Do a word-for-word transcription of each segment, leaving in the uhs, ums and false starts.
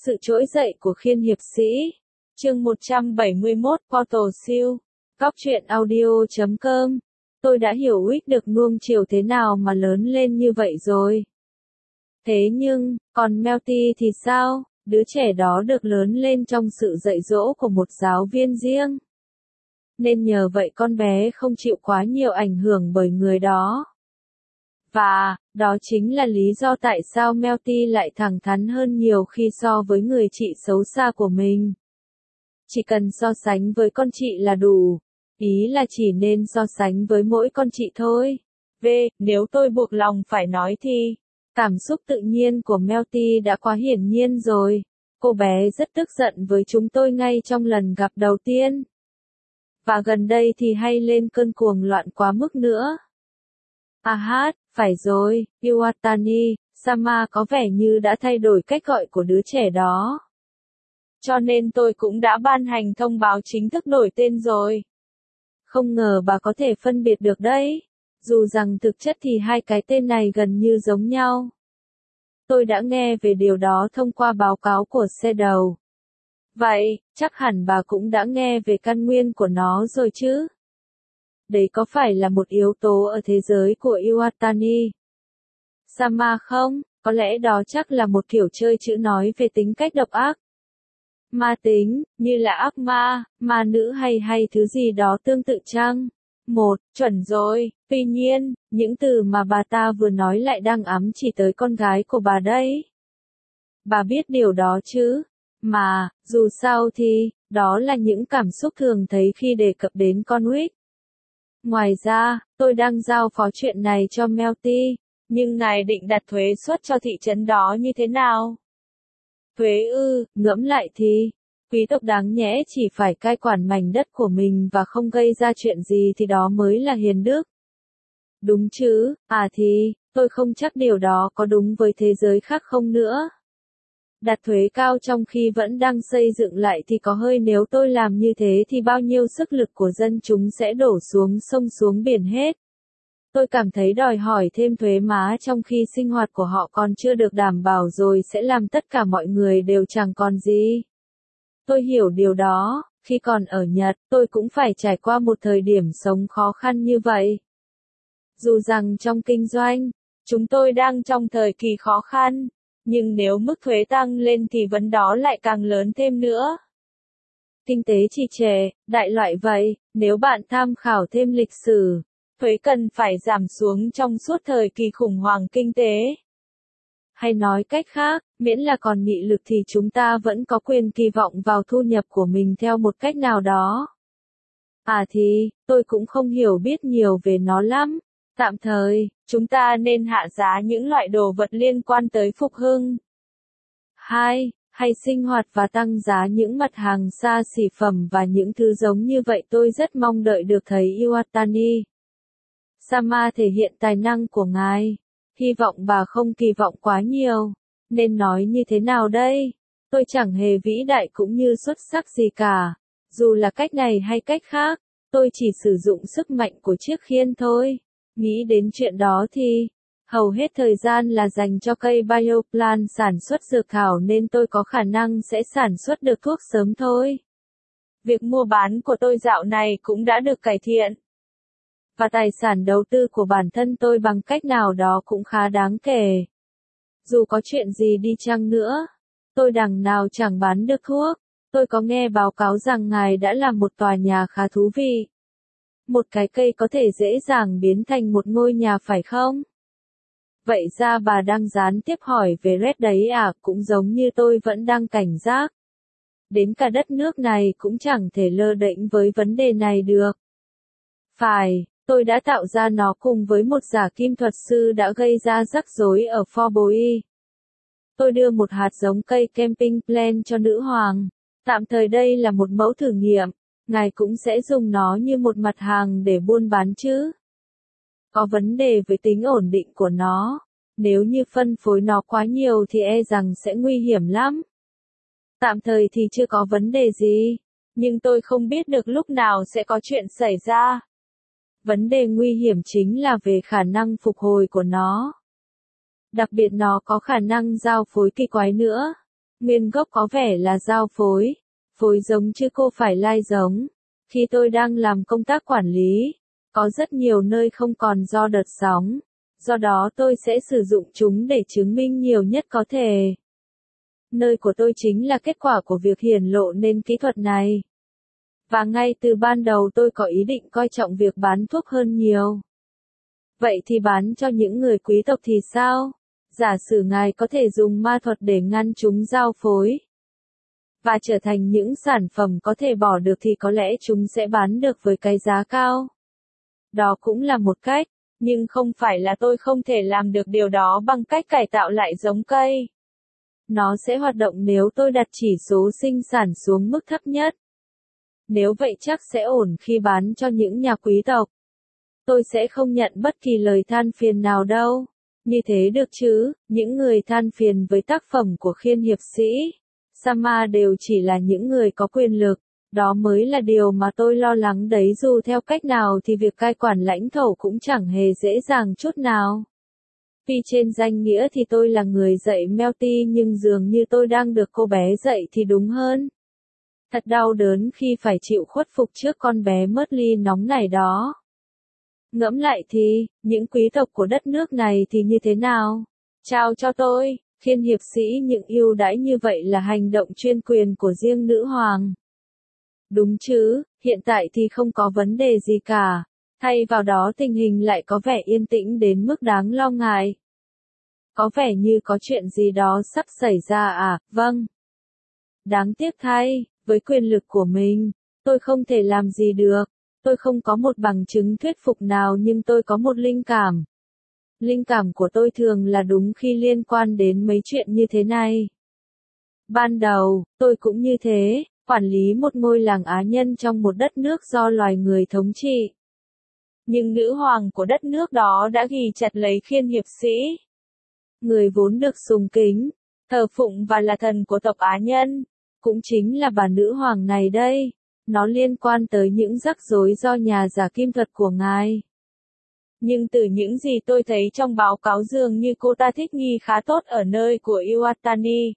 Sự trỗi dậy của Khiên hiệp sĩ. Chương một trăm bảy mươi mốt Portal siêu. Góc truyện audio chấm com. Tôi đã hiểu Wick được nuông chiều thế nào mà lớn lên như vậy rồi. Thế nhưng, còn Melty thì sao? Đứa trẻ đó được lớn lên trong sự dạy dỗ của một giáo viên riêng. Nên nhờ vậy con bé không chịu quá nhiều ảnh hưởng bởi người đó. Và, đó chính là lý do tại sao Melty lại thẳng thắn hơn nhiều khi so với người chị xấu xa của mình. Chỉ cần so sánh với con chị là đủ. Ý là chỉ nên so sánh với mỗi con chị thôi. V, nếu tôi buộc lòng phải nói thì, cảm xúc tự nhiên của Melty đã quá hiển nhiên rồi. Cô bé rất tức giận với chúng tôi ngay trong lần gặp đầu tiên. Và gần đây thì hay lên cơn cuồng loạn quá mức nữa. À hát, phải rồi, Iwatani, Sama có vẻ như đã thay đổi cách gọi của đứa trẻ đó. Cho nên tôi cũng đã ban hành thông báo chính thức đổi tên rồi. Không ngờ bà có thể phân biệt được đấy. Dù rằng thực chất thì hai cái tên này gần như giống nhau. Tôi đã nghe về điều đó thông qua báo cáo của xe đầu. Vậy, chắc hẳn bà cũng đã nghe về căn nguyên của nó rồi chứ? Đấy có phải là một yếu tố ở thế giới của Iwatani Sama không? Có lẽ đó chắc là một kiểu chơi chữ nói về tính cách độc ác. Ma tính, như là ác ma, ma nữ hay hay thứ gì đó tương tự chăng? Một, chuẩn rồi, tuy nhiên, những từ mà bà ta vừa nói lại đang ám chỉ tới con gái của bà đấy. Bà biết điều đó chứ? Mà, dù sao thì, đó là những cảm xúc thường thấy khi đề cập đến con Wick. Ngoài ra, tôi đang giao phó chuyện này cho Melty, nhưng ngài định đặt thuế suất cho thị trấn đó như thế nào? Thuế ư, ngẫm lại thì, quý tộc đáng nhẽ chỉ phải cai quản mảnh đất của mình và không gây ra chuyện gì thì đó mới là hiền đức. Đúng chứ, à thì, tôi không chắc điều đó có đúng với thế giới khác không nữa. Đặt thuế cao trong khi vẫn đang xây dựng lại thì có hơi, nếu tôi làm như thế thì bao nhiêu sức lực của dân chúng sẽ đổ xuống sông xuống biển hết. Tôi cảm thấy đòi hỏi thêm thuế má trong khi sinh hoạt của họ còn chưa được đảm bảo rồi sẽ làm tất cả mọi người đều chẳng còn gì. Tôi hiểu điều đó, khi còn ở Nhật, tôi cũng phải trải qua một thời điểm sống khó khăn như vậy. Dù rằng trong kinh doanh, chúng tôi đang trong thời kỳ khó khăn, nhưng nếu mức thuế tăng lên thì vấn đó lại càng lớn thêm nữa. Kinh tế trì trệ, đại loại vậy, nếu bạn tham khảo thêm lịch sử, thuế cần phải giảm xuống trong suốt thời kỳ khủng hoảng kinh tế. Hay nói cách khác, miễn là còn nghị lực thì chúng ta vẫn có quyền kỳ vọng vào thu nhập của mình theo một cách nào đó. À thì, tôi cũng không hiểu biết nhiều về nó lắm. Tạm thời, chúng ta nên hạ giá những loại đồ vật liên quan tới phục hưng. Hai, hay sinh hoạt và tăng giá những mặt hàng xa xỉ phẩm và những thứ giống như vậy. Tôi rất mong đợi được thấy Iwatani Sama thể hiện tài năng của ngài. Hy vọng bà không kỳ vọng quá nhiều. Nên nói như thế nào đây? Tôi chẳng hề vĩ đại cũng như xuất sắc gì cả. Dù là cách này hay cách khác, tôi chỉ sử dụng sức mạnh của chiếc khiên thôi. Nghĩ đến chuyện đó thì, hầu hết thời gian là dành cho cây bioplan sản xuất dược thảo nên tôi có khả năng sẽ sản xuất được thuốc sớm thôi. Việc mua bán của tôi dạo này cũng đã được cải thiện. Và tài sản đầu tư của bản thân tôi bằng cách nào đó cũng khá đáng kể. Dù có chuyện gì đi chăng nữa, tôi đằng nào chẳng bán được thuốc. Tôi có nghe báo cáo rằng ngài đã làm một tòa nhà khá thú vị. Một cái cây có thể dễ dàng biến thành một ngôi nhà phải không? Vậy ra bà đang gián tiếp hỏi về Red đấy à? Cũng giống như tôi vẫn đang cảnh giác. Đến cả đất nước này cũng chẳng thể lơ đễnh với vấn đề này được. Phải, tôi đã tạo ra nó cùng với một giả kim thuật sư đã gây ra rắc rối ở Fort Bowie. Tôi đưa một hạt giống cây camping plant cho nữ hoàng. Tạm thời đây là một mẫu thử nghiệm. Ngài cũng sẽ dùng nó như một mặt hàng để buôn bán chứ? Có vấn đề với tính ổn định của nó. Nếu như phân phối nó quá nhiều thì e rằng sẽ nguy hiểm lắm. Tạm thời thì chưa có vấn đề gì. Nhưng tôi không biết được lúc nào sẽ có chuyện xảy ra. Vấn đề nguy hiểm chính là về khả năng phục hồi của nó. Đặc biệt nó có khả năng giao phối kỳ quái nữa. Nguyên gốc có vẻ là giao phối, phối giống chứ cô phải lai giống. Khi tôi đang làm công tác quản lý, có rất nhiều nơi không còn do đợt sóng, do đó tôi sẽ sử dụng chúng để chứng minh nhiều nhất có thể. Nơi của tôi chính là kết quả của việc hiển lộ nên kỹ thuật này. Và ngay từ ban đầu tôi có ý định coi trọng việc bán thuốc hơn nhiều. Vậy thì bán cho những người quý tộc thì sao? Giả sử ngài có thể dùng ma thuật để ngăn chúng giao phối và trở thành những sản phẩm có thể bỏ được thì có lẽ chúng sẽ bán được với cái giá cao. Đó cũng là một cách, nhưng không phải là tôi không thể làm được điều đó bằng cách cải tạo lại giống cây. Nó sẽ hoạt động nếu tôi đặt chỉ số sinh sản xuống mức thấp nhất. Nếu vậy chắc sẽ ổn khi bán cho những nhà quý tộc. Tôi sẽ không nhận bất kỳ lời than phiền nào đâu. Như thế được chứ, những người than phiền với tác phẩm của khiên hiệp sĩ Sama đều chỉ là những người có quyền lực. Đó mới là điều mà tôi lo lắng đấy, dù theo cách nào thì việc cai quản lãnh thổ cũng chẳng hề dễ dàng chút nào. Vì trên danh nghĩa thì tôi là người dạy Melty nhưng dường như tôi đang được cô bé dạy thì đúng hơn. Thật đau đớn khi phải chịu khuất phục trước con bé Murtley nóng nảy đó. Ngẫm lại thì, những quý tộc của đất nước này thì như thế nào? Trao cho tôi, khiên hiệp sĩ những ưu đãi như vậy là hành động chuyên quyền của riêng nữ hoàng. Đúng chứ, hiện tại thì không có vấn đề gì cả. Thay vào đó tình hình lại có vẻ yên tĩnh đến mức đáng lo ngại. Có vẻ như có chuyện gì đó sắp xảy ra à, vâng. Đáng tiếc thay, với quyền lực của mình, tôi không thể làm gì được. Tôi không có một bằng chứng thuyết phục nào nhưng tôi có một linh cảm. Linh cảm của tôi thường là đúng khi liên quan đến mấy chuyện như thế này. Ban đầu, tôi cũng như thế, quản lý một ngôi làng Á nhân trong một đất nước do loài người thống trị. Nhưng nữ hoàng của đất nước đó đã ghì chặt lấy khiên hiệp sĩ. Người vốn được sùng kính, thờ phụng và là thần của tộc Á nhân. Cũng chính là bà nữ hoàng này đây. Nó liên quan tới những rắc rối do nhà giả kim thuật của ngài. Nhưng từ những gì tôi thấy trong báo cáo dường như cô ta thích nghi khá tốt ở nơi của Iwatani.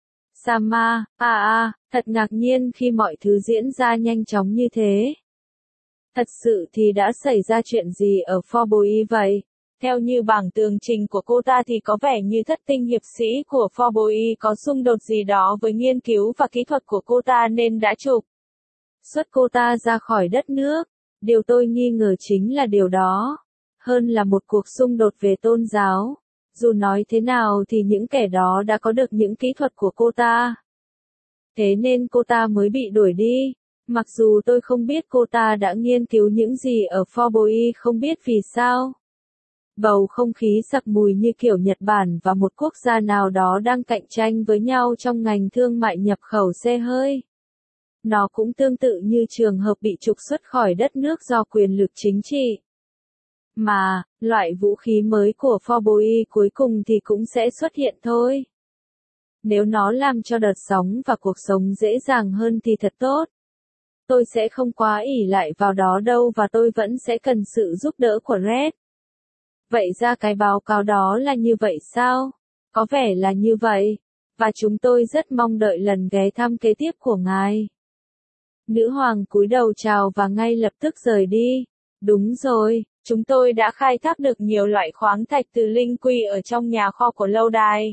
Sama, à à, thật ngạc nhiên khi mọi thứ diễn ra nhanh chóng như thế. Thật sự thì đã xảy ra chuyện gì ở Forboi vậy? Theo như bảng tường trình của cô ta thì có vẻ như thất tinh hiệp sĩ của Forboi có xung đột gì đó với nghiên cứu và kỹ thuật của cô ta nên đã trục xuất cô ta ra khỏi đất nước. Điều tôi nghi ngờ chính là điều đó, hơn là một cuộc xung đột về tôn giáo. Dù nói thế nào thì những kẻ đó đã có được những kỹ thuật của cô ta. Thế nên cô ta mới bị đuổi đi. Mặc dù tôi không biết cô ta đã nghiên cứu những gì ở Forboi, không biết vì sao. Bầu không khí sặc mùi như kiểu Nhật Bản và một quốc gia nào đó đang cạnh tranh với nhau trong ngành thương mại nhập khẩu xe hơi. Nó cũng tương tự như trường hợp bị trục xuất khỏi đất nước do quyền lực chính trị. Mà, loại vũ khí mới của Forboi cuối cùng thì cũng sẽ xuất hiện thôi. Nếu nó làm cho đợt sóng và cuộc sống dễ dàng hơn thì thật tốt. Tôi sẽ không quá ỷ lại vào đó đâu và tôi vẫn sẽ cần sự giúp đỡ của Red. Vậy ra cái báo cáo đó là như vậy sao? Có vẻ là như vậy. Và chúng tôi rất mong đợi lần ghé thăm kế tiếp của ngài. Nữ hoàng cúi đầu chào và ngay lập tức rời đi. Đúng rồi, chúng tôi đã khai thác được nhiều loại khoáng thạch từ linh quy ở trong nhà kho của lâu đài.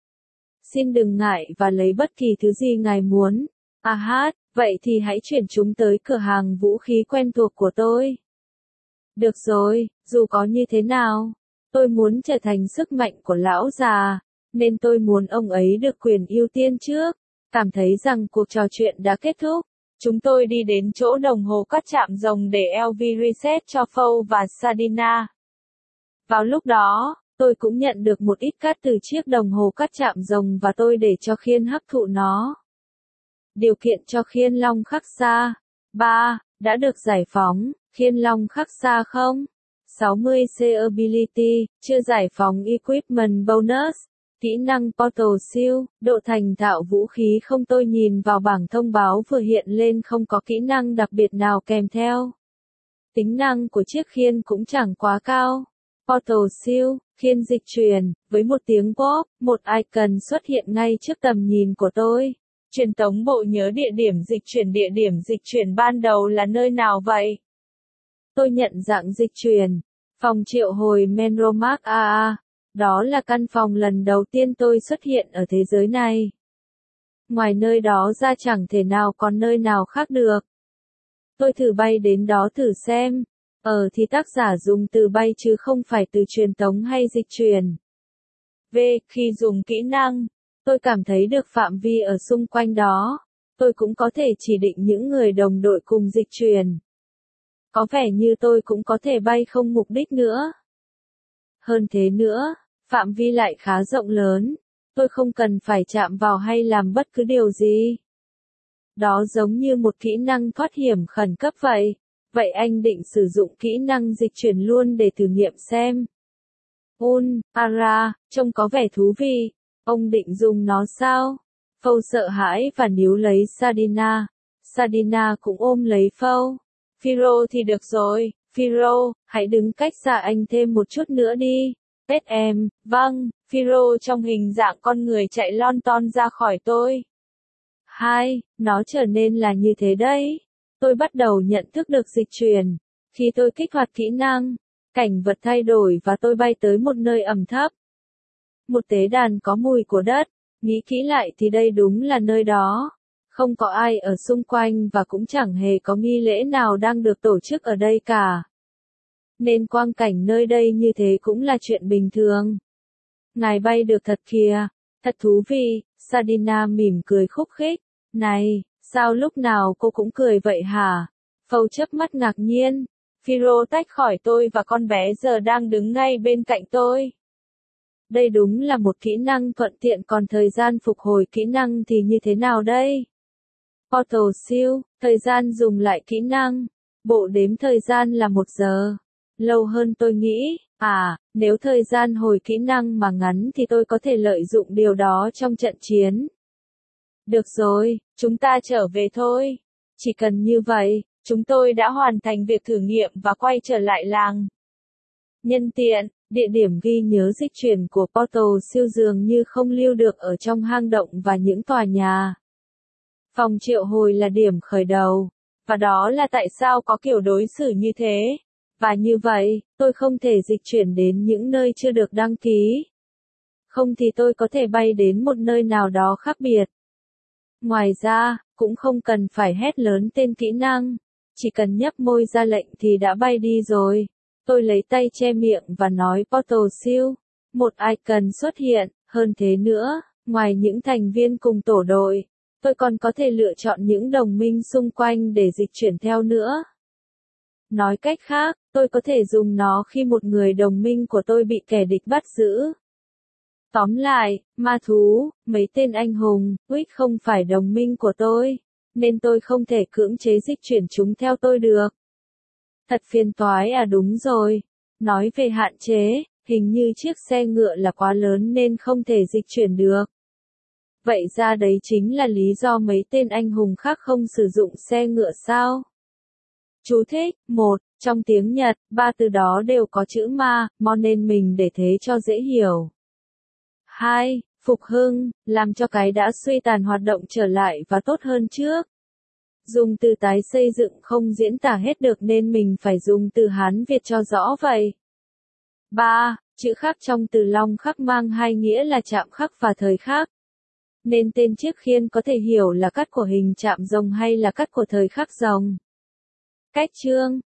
Xin đừng ngại và lấy bất kỳ thứ gì ngài muốn. À hát, vậy thì hãy chuyển chúng tới cửa hàng vũ khí quen thuộc của tôi. Được rồi, dù có như thế nào, tôi muốn trở thành sức mạnh của lão già, nên tôi muốn ông ấy được quyền ưu tiên trước. Cảm thấy rằng cuộc trò chuyện đã kết thúc. Chúng tôi đi đến chỗ đồng hồ cắt chạm rồng để lờ vê reset cho Fow và Sadina. Vào lúc đó, tôi cũng nhận được một ít cắt từ chiếc đồng hồ cắt chạm rồng và tôi để cho khiên hấp thụ nó. Điều kiện cho khiên long khắc xa. ba. Đã được giải phóng. Khiên long khắc xa không? sáu mươi C ability, chưa giải phóng equipment bonus. Kỹ năng Portal siêu, độ thành thạo vũ khí không. Tôi nhìn vào bảng thông báo vừa hiện lên không có kỹ năng đặc biệt nào kèm theo. Tính năng của chiếc khiên cũng chẳng quá cao. Portal siêu, Khiên dịch chuyển, với một tiếng pop, một icon xuất hiện ngay trước tầm nhìn của tôi. Truyền tống bộ nhớ địa điểm dịch chuyển địa điểm dịch chuyển ban đầu là nơi nào vậy? Tôi nhận dạng dịch chuyển. Phòng triệu hồi Menromark a a. Đó là căn phòng lần đầu tiên tôi xuất hiện ở thế giới này. Ngoài nơi đó ra chẳng thể nào còn nơi nào khác được. Tôi thử bay đến đó thử xem. Ờ thì tác giả dùng từ bay chứ không phải từ truyền tống hay dịch chuyển. V. Khi dùng kỹ năng, tôi cảm thấy được phạm vi ở xung quanh đó. Tôi cũng có thể chỉ định những người đồng đội cùng dịch chuyển. Có vẻ như tôi cũng có thể bay không mục đích nữa. Hơn thế nữa, phạm vi lại khá rộng lớn. Tôi không cần phải chạm vào hay làm bất cứ điều gì. Đó giống như một kỹ năng thoát hiểm khẩn cấp vậy. Vậy anh định sử dụng kỹ năng dịch chuyển luôn để thử nghiệm xem. Un, Ara, trông có vẻ thú vị. Ông định dùng nó sao? Phâu sợ hãi và níu lấy Sardina. Sardina cũng ôm lấy Phâu. Phiro thì được rồi, Phiro, hãy đứng cách xa anh thêm một chút nữa đi. Pet em, vâng, Phiro trong hình dạng con người chạy lon ton ra khỏi tôi. Hai, nó trở nên là như thế đấy. Tôi bắt đầu nhận thức được dịch chuyển. Khi tôi kích hoạt kỹ năng, cảnh vật thay đổi và tôi bay tới một nơi ẩm thấp. Một tế đàn có mùi của đất. Nghĩ kỹ lại thì đây đúng là nơi đó. Không có ai ở xung quanh và cũng chẳng hề có nghi lễ nào đang được tổ chức ở đây cả. Nên quang cảnh nơi đây như thế cũng là chuyện bình thường. Ngài bay được thật kìa, thật thú vị, Sardina mỉm cười khúc khích. Này, sao lúc nào cô cũng cười vậy hả? Phâu chớp mắt ngạc nhiên. Phiro tách khỏi tôi và con bé giờ đang đứng ngay bên cạnh tôi. Đây đúng là một kỹ năng thuận tiện, còn thời gian phục hồi kỹ năng thì như thế nào đây? Portal siêu, thời gian dùng lại kỹ năng. Bộ đếm thời gian là một giờ. Lâu hơn tôi nghĩ. À, nếu thời gian hồi kỹ năng mà ngắn thì tôi có thể lợi dụng điều đó trong trận chiến. Được rồi, chúng ta trở về thôi. Chỉ cần như vậy, chúng tôi đã hoàn thành việc thử nghiệm và quay trở lại làng. Nhân tiện, địa điểm ghi nhớ dịch chuyển của Portal siêu dường như không lưu được ở trong hang động và những tòa nhà. Phòng triệu hồi là điểm khởi đầu. Và đó là tại sao có kiểu đối xử như thế. Và như vậy, tôi không thể dịch chuyển đến những nơi chưa được đăng ký. Không thì tôi có thể bay đến một nơi nào đó khác biệt. Ngoài ra, cũng không cần phải hét lớn tên kỹ năng. Chỉ cần nhấp môi ra lệnh thì đã bay đi rồi. Tôi lấy tay che miệng và nói Portal siêu. Một icon xuất hiện, hơn thế nữa, ngoài những thành viên cùng tổ đội, tôi còn có thể lựa chọn những đồng minh xung quanh để dịch chuyển theo nữa. Nói cách khác, tôi có thể dùng nó khi một người đồng minh của tôi bị kẻ địch bắt giữ. Tóm lại, ma thú, mấy tên anh hùng, Wick không phải đồng minh của tôi, nên tôi không thể cưỡng chế dịch chuyển chúng theo tôi được. Thật phiền toái à, đúng rồi. Nói về hạn chế, hình như chiếc xe ngựa là quá lớn nên không thể dịch chuyển được. Vậy ra đấy chính là lý do mấy tên anh hùng khác không sử dụng xe ngựa sao? Chú thích, một, trong tiếng Nhật, ba từ đó đều có chữ ma, mo nên mình để thế cho dễ hiểu. Hai, phục hưng, làm cho cái đã suy tàn hoạt động trở lại và tốt hơn trước. Dùng từ tái xây dựng không diễn tả hết được nên mình phải dùng từ Hán Việt cho rõ vậy. Ba, chữ khắc trong từ long khắc mang hai nghĩa là chạm khắc và thời khắc. Nên tên chiếc khiên có thể hiểu là cắt của hình chạm rồng hay là cắt của thời khắc rồng. Cách chương